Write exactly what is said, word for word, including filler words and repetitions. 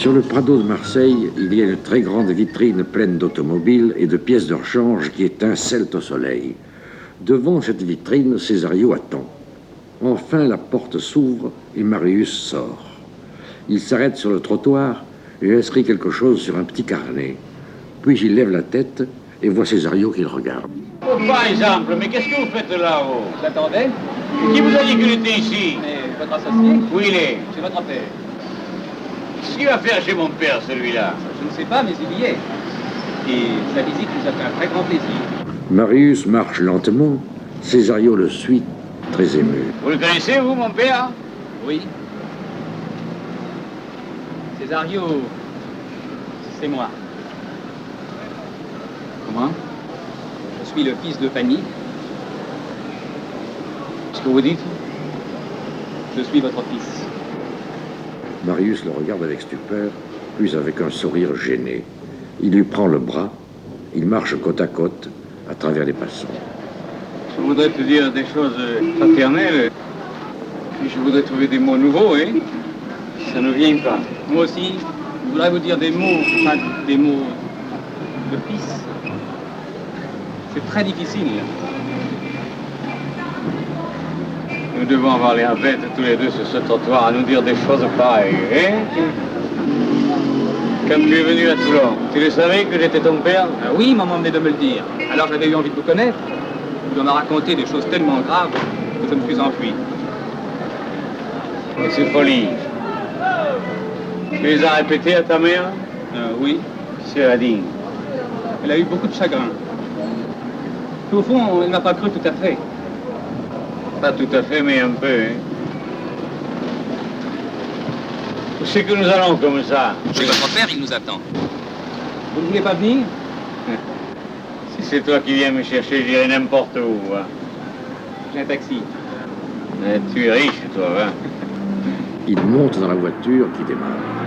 Sur le Prado de Marseille, il y a une très grande vitrine pleine d'automobiles et de pièces de rechange qui étincellent au soleil. Devant cette vitrine, Césario attend. Enfin, la porte s'ouvre et Marius sort. Il s'arrête sur le trottoir et inscrit quelque chose sur un petit carnet. Puis il lève la tête et voit Césario qui le regarde. Oh, par exemple, mais qu'est-ce que vous faites là-haut? J'attendais. Qui vous a dit qu'il était ici? Mais votre associé? Où il est? Chez votre père. Qu'est-ce qu'il va faire chez mon père, celui-là? Je ne sais pas, mais il y est. Et sa visite nous a fait un très grand plaisir. Marius marche lentement. Césario le suit, très ému. Vous le connaissez, vous, mon père? Oui. Césario, c'est moi. Comment? Je suis le fils de Fanny. Qu'est-ce que vous dites? Je suis votre fils. Marius le regarde avec stupeur, puis avec un sourire gêné. Il lui prend le bras. Il marche côte à côte à travers les passants. Je voudrais te dire des choses fraternelles, puis je voudrais trouver des mots nouveaux, hein? Ça ne vient pas. Moi aussi, je voudrais vous dire des mots, enfin, des mots de fils. C'est très difficile. Nous devons avoir l'air bêtes tous les deux sur ce trottoir à nous dire des choses pareilles, hein? Quand tu es venu à Toulon, tu le savais que j'étais ton père? Ah oui, maman venait de me le dire. Alors j'avais eu envie de vous connaître. Tu m'as raconté des choses tellement graves que je me suis enfui. Et ces folies, tu les as répétées à ta mère? Euh, oui. C'est la digne. Elle a eu beaucoup de chagrin. Au fond, elle n'a pas cru tout à fait. Pas tout à fait, mais un peu, hein? Où c'est que nous allons comme ça? Chez votre père, il nous attend. Vous ne voulez pas venir? Si c'est toi qui viens me chercher, j'irai n'importe où, hein? J'ai un taxi. Mais tu es riche, toi, hein? Il monte dans la voiture qui démarre.